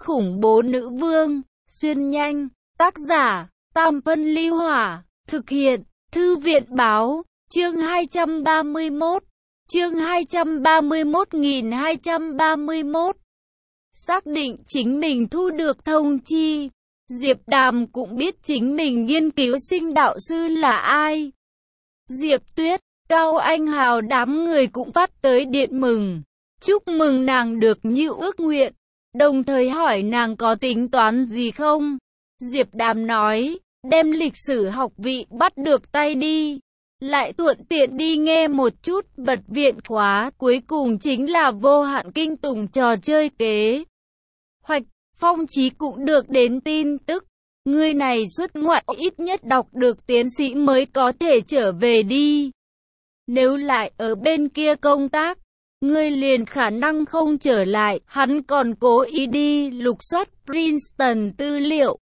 khủng bố nữ vương, xuyên nhanh, tác giả, Tam Phân Ly Hỏa, thực hiện, Thư viện Báo, chương 231, chương 231.231. Xác định chính mình thu được thông chi, Diệp Đàm cũng biết chính mình nghiên cứu sinh đạo sư là ai. Diệp Tuyết, Cao Anh Hào đám người cũng phát tới điện mừng, chúc mừng nàng được như ước nguyện, đồng thời hỏi nàng có tính toán gì không. Diệp Đàm nói, đem lịch sử học vị bắt được tay đi, lại thuận tiện đi nghe một chút bật viện khóa, cuối cùng chính là vô hạn kinh tủng trò chơi kế hoạch. Phong Chí cũng được đến tin tức, người này xuất ngoại ít nhất đọc được tiến sĩ mới có thể trở về đi. Nếu lại ở bên kia công tác, người liền khả năng không trở lại. Hắn còn cố ý đi lục soát Princeton tư liệu.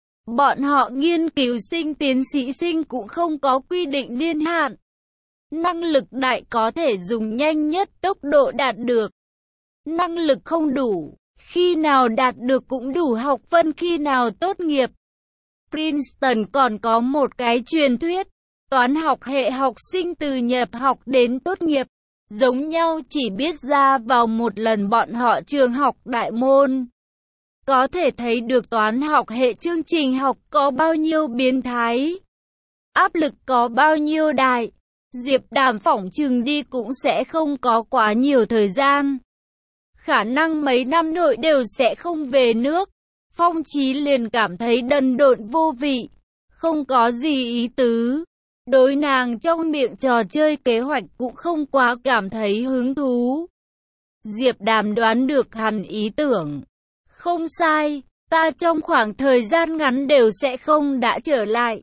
Bọn họ nghiên cứu sinh tiến sĩ sinh cũng không có quy định niên hạn. Năng lực đại có thể dùng nhanh nhất tốc độ đạt được. Năng lực không đủ, khi nào đạt được cũng đủ học phân khi nào tốt nghiệp. Princeton còn có một cái truyền thuyết, toán học hệ học sinh từ nhập học đến tốt nghiệp, giống nhau chỉ biết ra vào một lần bọn họ trường học đại môn. Có thể thấy được toán học hệ chương trình học có bao nhiêu biến thái, áp lực có bao nhiêu đại. Diệp Đàm phỏng chừng đi cũng sẽ không có quá nhiều thời gian. Khả năng mấy năm nội đều sẽ không về nước. Phong Chí liền cảm thấy đần độn vô vị, không có gì ý tứ. Đối nàng trong miệng trò chơi kế hoạch cũng không quá cảm thấy hứng thú. Diệp Đàm đoán được hắn ý tưởng. Không sai, ta trong khoảng thời gian ngắn đều sẽ không đã trở lại.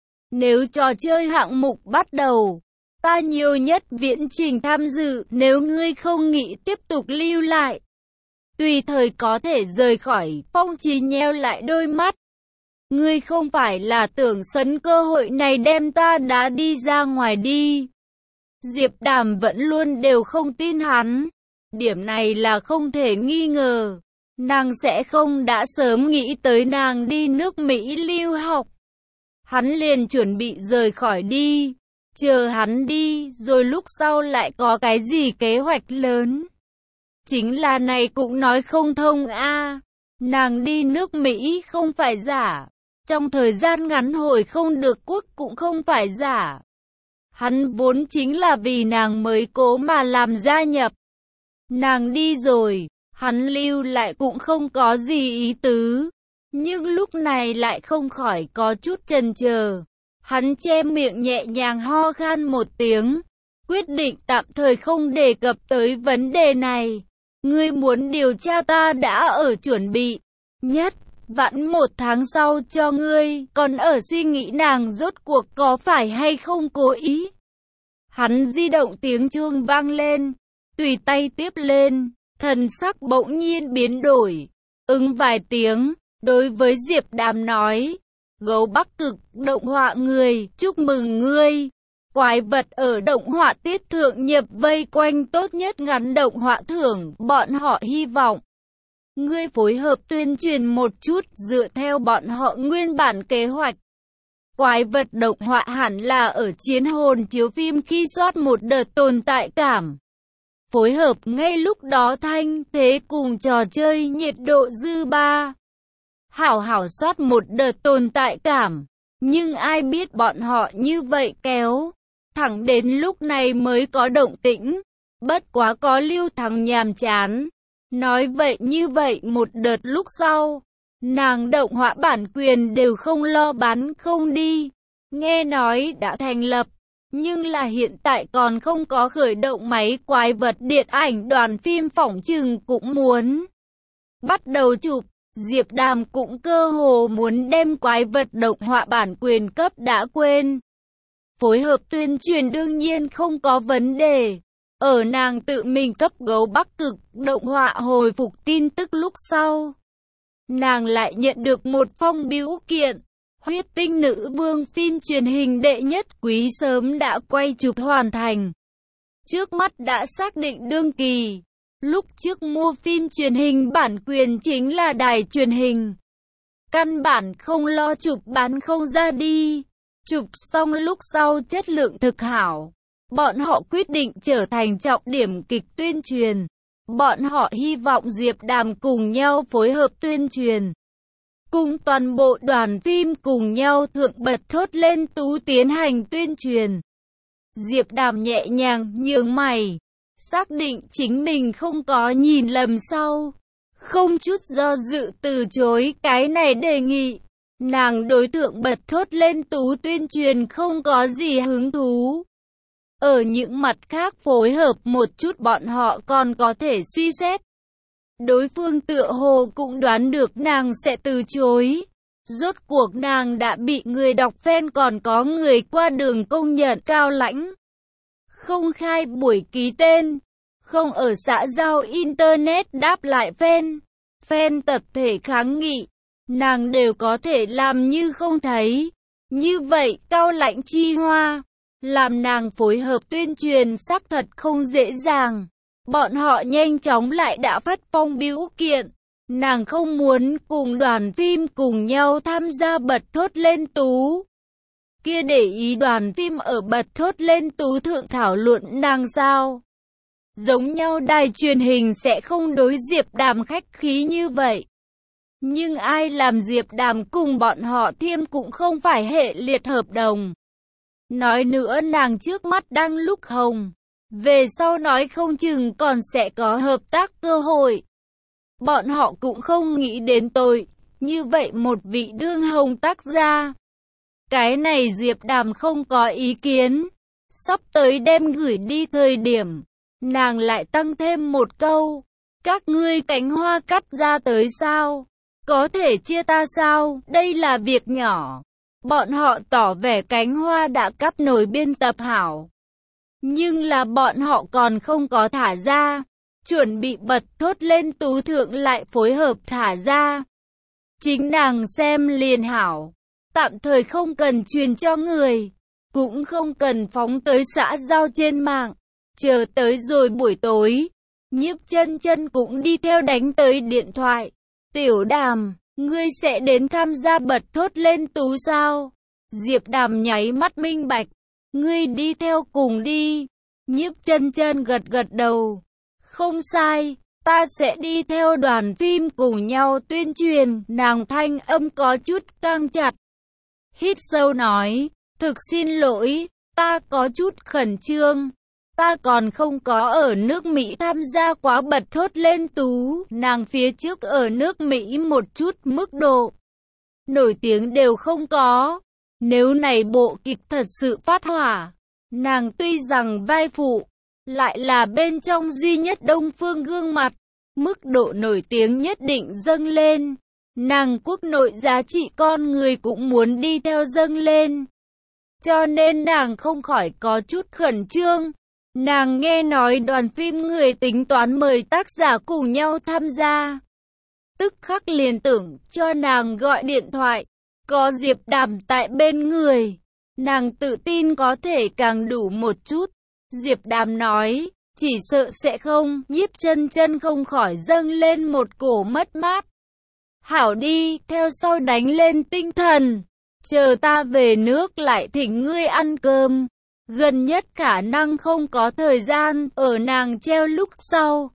Nếu trò chơi hạng mục bắt đầu, ta nhiều nhất viễn trình tham dự, nếu ngươi không nghĩ tiếp tục lưu lại, tùy thời có thể rời khỏi. Phong Chí nheo lại đôi mắt. Ngươi không phải là tưởng sấn cơ hội này đem ta đá đi ra ngoài đi. Diệp Đàm vẫn luôn đều không tin hắn. Điểm này là không thể nghi ngờ. Nàng sẽ không đã sớm nghĩ tới nàng đi nước Mỹ lưu học. Hắn liền chuẩn bị rời khỏi đi. Chờ hắn đi, rồi lúc sau lại có cái gì kế hoạch lớn. Chính là này cũng nói không thông a. Nàng đi nước Mỹ không phải giả. Trong thời gian ngắn hồi không được quốc cũng không phải giả. Hắn vốn chính là vì nàng mới cố mà làm gia nhập. Nàng đi rồi, hắn lưu lại cũng không có gì ý tứ. Nhưng lúc này lại không khỏi có chút chần chờ. Hắn che miệng nhẹ nhàng ho khan một tiếng. Quyết định tạm thời không đề cập tới vấn đề này. Ngươi muốn điều tra ta đã ở chuẩn bị. Nhất vãn 1 tháng sau cho ngươi, còn ở suy nghĩ nàng rốt cuộc có phải hay không cố ý. Hắn di động tiếng chuông vang lên, tùy tay tiếp lên, thần sắc bỗng nhiên biến đổi, ứng vài tiếng, đối với Diệp Đàm nói, Gấu Bắc Cực động họa người, chúc mừng ngươi. Quái vật ở động họa tiết thượng nhập vây quanh tốt nhất ngắn động họa thưởng, bọn họ hy vọng ngươi phối hợp tuyên truyền một chút dựa theo bọn họ nguyên bản kế hoạch. Quái vật động họa hẳn là ở Chiến Hồn chiếu phim khi soát một đợt tồn tại cảm. Phối hợp ngay lúc đó thanh thế cùng trò chơi nhiệt độ dư ba. Hảo hảo soát một đợt tồn tại cảm. Nhưng ai biết bọn họ như vậy kéo. Thẳng đến lúc này mới có động tĩnh. Bất quá có Lưu Thắng nhàm chán. Nói vậy như vậy một đợt lúc sau, nàng động họa bản quyền đều không lo bán không đi. Nghe nói đã thành lập, nhưng là hiện tại còn không có khởi động máy. Quái vật điện ảnh đoàn phim phỏng chừng cũng muốn bắt đầu chụp. Diệp Đàm cũng cơ hồ muốn đem quái vật động họa bản quyền cấp đã quên. Phối hợp tuyên truyền đương nhiên không có vấn đề. Ở nàng tự mình cấp Gấu Bắc Cực động họa hồi phục tin tức lúc sau, nàng lại nhận được một phong bưu kiện. Huyết Tinh Nữ Vương phim truyền hình đệ nhất quý sớm đã quay chụp hoàn thành. Trước mắt đã xác định đương kỳ. Lúc trước mua phim truyền hình bản quyền chính là đài truyền hình. Căn bản không lo chụp bán không ra đi. Chụp xong lúc sau chất lượng thực hảo. Bọn họ quyết định trở thành trọng điểm kịch tuyên truyền. Bọn họ hy vọng Diệp Đàm cùng nhau phối hợp tuyên truyền. Cùng toàn bộ đoàn phim cùng nhau thượng bật thốt lên tú tiến hành tuyên truyền. Diệp Đàm nhẹ nhàng nhướng mày. Xác định chính mình không có nhìn lầm sau. Không chút do dự từ chối cái này đề nghị. Nàng đối tượng bật thốt lên tú tuyên truyền không có gì hứng thú. Ở những mặt khác phối hợp một chút bọn họ còn có thể suy xét. Đối phương tựa hồ cũng đoán được nàng sẽ từ chối. Rốt cuộc nàng đã bị người đọc fan còn có người qua đường công nhận cao lãnh. Không khai buổi ký tên, không ở xã giao internet đáp lại fan. Fan tập thể kháng nghị, nàng đều có thể làm như không thấy. Như vậy cao lãnh chi hoa, làm nàng phối hợp tuyên truyền xác thật không dễ dàng. Bọn họ nhanh chóng lại đã phát phong biểu kiện. Nàng không muốn cùng đoàn phim cùng nhau tham gia bật thốt lên tú. Kia để ý đoàn phim ở bật thốt lên tú thượng thảo luận nàng sao? Giống nhau đài truyền hình sẽ không đối Diệp Đàm khách khí như vậy. Nhưng ai làm Diệp Đàm cùng bọn họ thiêm cũng không phải hệ liệt hợp đồng. Nói nữa nàng trước mắt đang lúc hồng. Về sau nói không chừng còn sẽ có hợp tác cơ hội. Bọn họ cũng không nghĩ đến tội. Như vậy một vị đương hồng tác gia. Cái này Diệp Đàm không có ý kiến. Sắp tới đem gửi đi thời điểm. Nàng lại tăng thêm một câu. Các ngươi cánh hoa cắt ra tới sao? Có thể chia ta sao? Đây là việc nhỏ. Bọn họ tỏ vẻ cánh hoa đã cắt nổi biên tập hảo. Nhưng là bọn họ còn không có thả ra. Chuẩn bị bật thốt lên tú thượng lại phối hợp thả ra. Chính nàng xem liền hảo. Tạm thời không cần truyền cho người. Cũng không cần phóng tới xã giao trên mạng. Chờ tới rồi buổi tối. Nhiếp chân chân cũng đi theo đánh tới điện thoại. Tiểu Đàm, ngươi sẽ đến tham gia bật thốt lên tú sao? Diệp Đàm nháy mắt minh bạch. Ngươi đi theo cùng đi. Nhiếp chân chân gật gật đầu. Không sai, ta sẽ đi theo đoàn phim cùng nhau tuyên truyền. Nàng thanh âm có chút căng chặt. Hít sâu nói, thực xin lỗi, ta có chút khẩn trương. Ta còn không có ở nước Mỹ tham gia quá bật thốt lên tú. Nàng phía trước ở nước Mỹ một chút mức độ nổi tiếng đều không có. Nếu này bộ kịch thật sự phát hỏa, nàng tuy rằng vai phụ, lại là bên trong duy nhất đông phương gương mặt, mức độ nổi tiếng nhất định dâng lên. Nàng quốc nội giá trị con người cũng muốn đi theo dâng lên. Cho nên nàng không khỏi có chút khẩn trương. Nàng nghe nói đoàn phim người tính toán mời tác giả cùng nhau tham gia. Tức khắc liền tưởng cho nàng gọi điện thoại. Có Diệp Đàm tại bên người. Nàng tự tin có thể càng đủ một chút. Diệp Đàm nói, chỉ sợ sẽ không. Nhiếp chân chân không khỏi dâng lên một cổ mất mát. Hảo đi, theo sau đánh lên tinh thần. Chờ ta về nước lại thỉnh ngươi ăn cơm. Gần nhất khả năng không có thời gian, ở nàng treo lúc sau.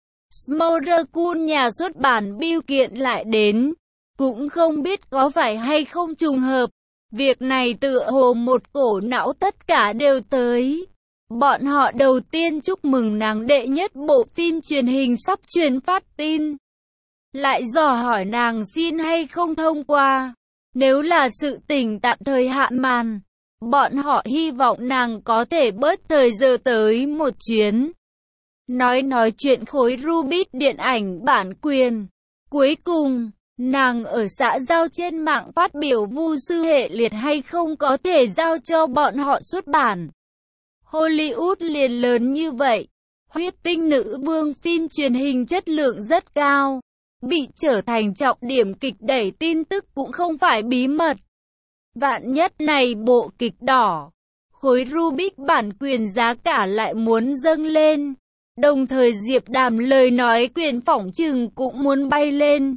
Smolder nhà xuất bản bưu kiện lại đến. Cũng không biết có phải hay không trùng hợp. Việc này tựa hồ một cổ não tất cả đều tới. Bọn họ đầu tiên chúc mừng nàng đệ nhất bộ phim truyền hình sắp truyền phát tin. Lại dò hỏi nàng xin hay không thông qua. Nếu là sự tình tạm thời hạn màn, bọn họ hy vọng nàng có thể bớt thời giờ tới một chuyến. Nói chuyện khối Rubik điện ảnh bản quyền. Cuối cùng, nàng ở xã giao trên mạng phát biểu vu sư hệ liệt hay không có thể giao cho bọn họ xuất bản. Hollywood liền lớn như vậy. Huyết tinh nữ vương phim truyền hình chất lượng rất cao. Bị trở thành trọng điểm kịch đẩy tin tức cũng không phải bí mật. Vạn nhất này bộ kịch đỏ. Khối Rubik bản quyền giá cả lại muốn dâng lên. Đồng thời Diệp Đàm lời nói quyền phỏng chừng cũng muốn bay lên.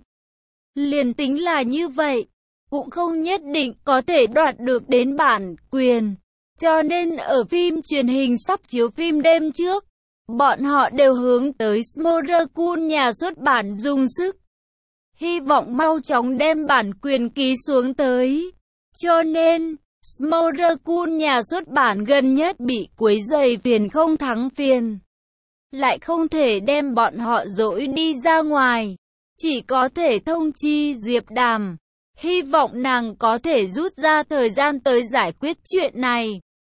Liền tính là như vậy, cũng không nhất định có thể đoạt được đến bản quyền. Cho nên ở phim truyền hình sắp chiếu phim đêm trước, bọn họ đều hướng tới Smolderkun nhà xuất bản dùng sức. Hy vọng mau chóng đem bản quyền ký xuống tới. Cho nên, Smolderkun nhà xuất bản gần nhất bị quấy rầy phiền không thắng phiền. Lại không thể đem bọn họ dỗi đi ra ngoài. Chỉ có thể thông chi Diệp Đàm. Hy vọng nàng có thể rút ra thời gian tới giải quyết chuyện này.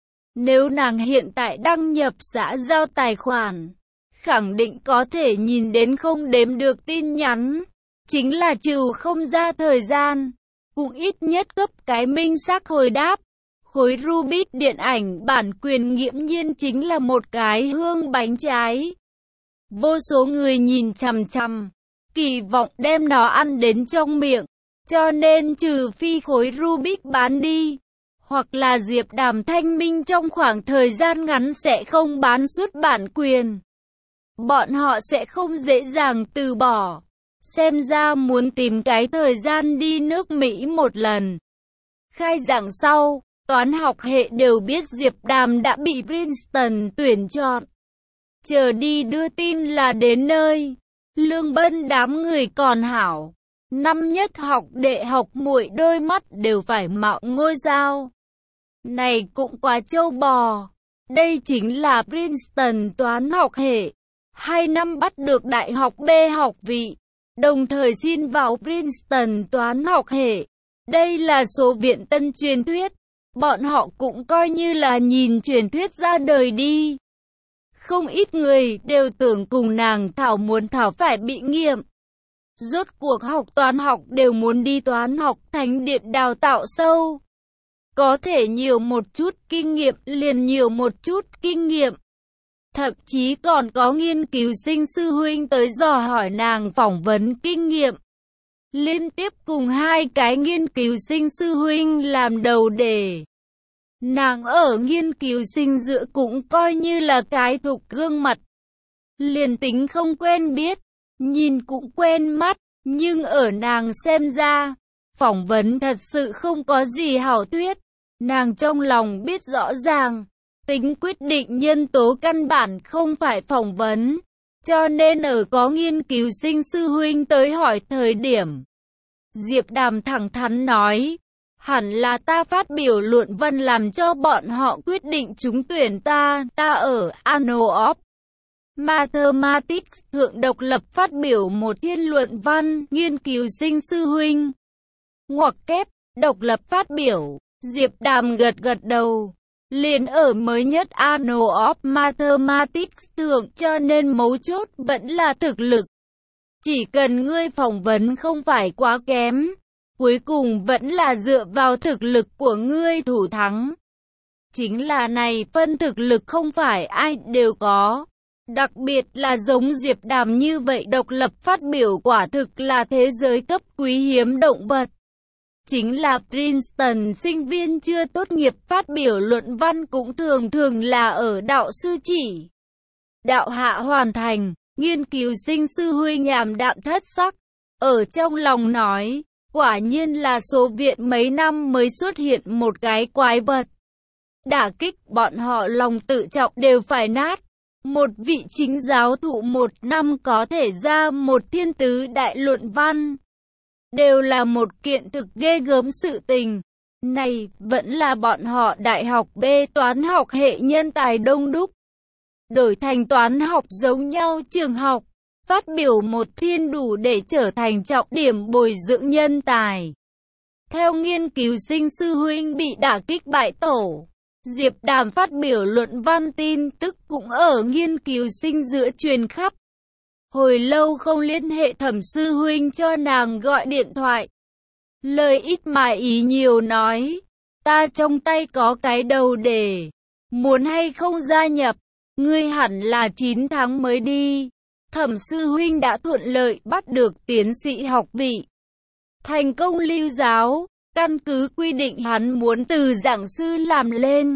Nếu nàng hiện tại đăng nhập xã giao tài khoản, khẳng định có thể nhìn đến không đếm được tin nhắn. Chính là trừ không ra thời gian, cũng ít nhất cấp cái minh xác hồi đáp. Khối Rubik điện ảnh bản quyền nghiễm nhiên chính là một cái hương bánh trái. Vô số người nhìn chằm chằm, kỳ vọng đem nó ăn đến trong miệng. Cho nên trừ phi khối Rubik bán đi, hoặc là Diệp Đàm thanh minh trong khoảng thời gian ngắn sẽ không bán xuất bản quyền, bọn họ sẽ không dễ dàng từ bỏ. Xem ra muốn tìm cái thời gian đi nước Mỹ một lần. Khai giảng sau, toán học hệ đều biết Diệp Đàm đã bị Princeton tuyển chọn. Chờ đi đưa tin là đến nơi. Lương Bân đám người còn hảo. Năm nhất học đệ học muội đôi mắt đều phải mạo ngôi sao. Này cũng quá trâu bò. Đây chính là Princeton toán học hệ. 2 năm bắt được đại học B học vị. Đồng thời xin vào Princeton toán học hệ. Đây là số viện tân truyền thuyết. Bọn họ cũng coi như là nhìn truyền thuyết ra đời đi. Không ít người đều tưởng cùng nàng thảo muốn thảo phải bị nghiệm. Rốt cuộc học toán học đều muốn đi toán học thánh điện đào tạo sâu. Có thể nhiều một chút kinh nghiệm liền nhiều một chút kinh nghiệm. Thậm chí còn có nghiên cứu sinh sư huynh tới dò hỏi nàng phỏng vấn kinh nghiệm. Liên tiếp cùng 2 cái nghiên cứu sinh sư huynh làm đầu đề. Nàng ở nghiên cứu sinh giữa cũng coi như là cái thuộc gương mặt. Liền tính không quen biết, nhìn cũng quen mắt, nhưng ở nàng xem ra, phỏng vấn thật sự không có gì hảo thuyết. Nàng trong lòng biết rõ ràng, tính quyết định nhân tố căn bản không phải phỏng vấn. Cho nên ở có nghiên cứu sinh sư huynh tới hỏi thời điểm, Diệp Đàm thẳng thắn nói, hẳn là ta phát biểu luận văn làm cho bọn họ quyết định trúng tuyển ta ở Annals of Mathematics thượng độc lập phát biểu một thiên luận văn, nghiên cứu sinh sư huynh. Ngoặc kép, độc lập phát biểu, Diệp Đàm gật đầu. Liền ở mới nhất Annals of Mathematics thượng, cho nên mấu chốt vẫn là thực lực. Chỉ cần ngươi phỏng vấn không phải quá kém, cuối cùng vẫn là dựa vào thực lực của ngươi thủ thắng. Chính là này phân thực lực không phải ai đều có. Đặc biệt là giống Diệp Đàm như vậy độc lập phát biểu quả thực là thế giới cấp quý hiếm động vật. Chính là Princeton sinh viên chưa tốt nghiệp phát biểu luận văn cũng thường là ở đạo sư chỉ đạo hạ hoàn thành. Nghiên cứu sinh sư huynh nhàm đạm thất sắc, ở trong lòng nói, quả nhiên là số viện mấy năm mới xuất hiện một cái quái vật. Đả kích bọn họ lòng tự trọng đều phải nát. Một vị chính giáo thụ 1 năm có thể ra một thiên tứ đại luận văn. Đều là một kiện thực ghê gớm sự tình. Này, vẫn là bọn họ đại học B toán học hệ nhân tài đông đúc. Đổi thành toán học giống nhau trường học, phát biểu một thiên đủ để trở thành trọng điểm bồi dưỡng nhân tài. Theo nghiên cứu sinh sư huynh bị đả kích bại tổ, Diệp Đàm phát biểu luận văn tin tức cũng ở nghiên cứu sinh giữa truyền khắp. Hồi lâu không liên hệ thẩm sư huynh cho nàng gọi điện thoại. Lời ít mà ý nhiều nói, ta trong tay có cái đầu đề, muốn hay không gia nhập, ngươi hẳn là 9 tháng mới đi. Thẩm sư huynh đã thuận lợi bắt được tiến sĩ học vị, thành công lưu giáo, căn cứ quy định hắn muốn từ giảng sư làm lên.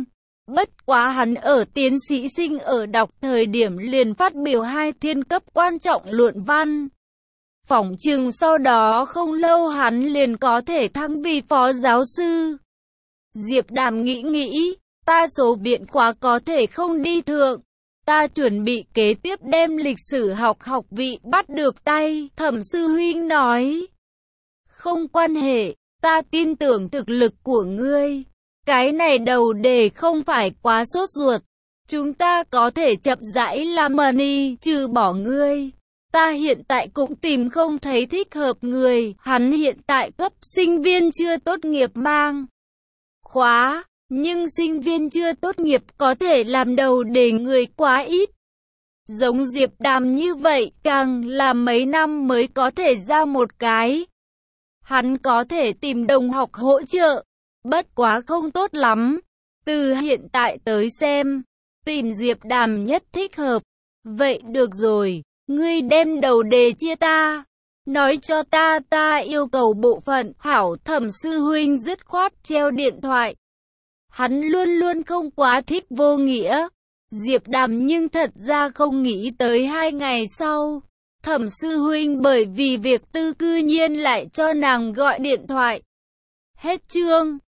Bất quá hắn ở tiến sĩ sinh ở đọc thời điểm liền phát biểu 2 thiên cấp quan trọng luận văn. Phỏng chừng sau đó không lâu hắn liền có thể thăng vì phó giáo sư. Diệp Đàm nghĩ, ta số viện khóa có thể không đi thượng. Ta chuẩn bị kế tiếp đem lịch sử học vị bắt được tay. Thẩm sư huynh nói. Không quan hệ, ta tin tưởng thực lực của ngươi. Cái này đầu đề không phải quá sốt ruột. Chúng ta có thể chậm rãi làm money, trừ bỏ ngươi. Ta hiện tại cũng tìm không thấy thích hợp người. Hắn hiện tại cấp sinh viên chưa tốt nghiệp mang khóa. Nhưng sinh viên chưa tốt nghiệp có thể làm đầu đề người quá ít. Giống Diệp Đàm như vậy, càng là mấy năm mới có thể ra một cái. Hắn có thể tìm đồng học hỗ trợ, bất quá không tốt lắm. Từ hiện tại tới xem, tìm Diệp Đàm nhất thích hợp. Vậy được rồi, ngươi đem đầu đề chia ta. Nói cho ta yêu cầu bộ phận. Hảo. Thẩm sư huynh dứt khoát treo điện thoại. Hắn luôn luôn không quá thích vô nghĩa. Diệp Đàm nhưng thật ra không nghĩ tới 2 ngày sau. Thẩm sư huynh bởi vì việc tư cư nhiên lại cho nàng gọi điện thoại. Hết chương.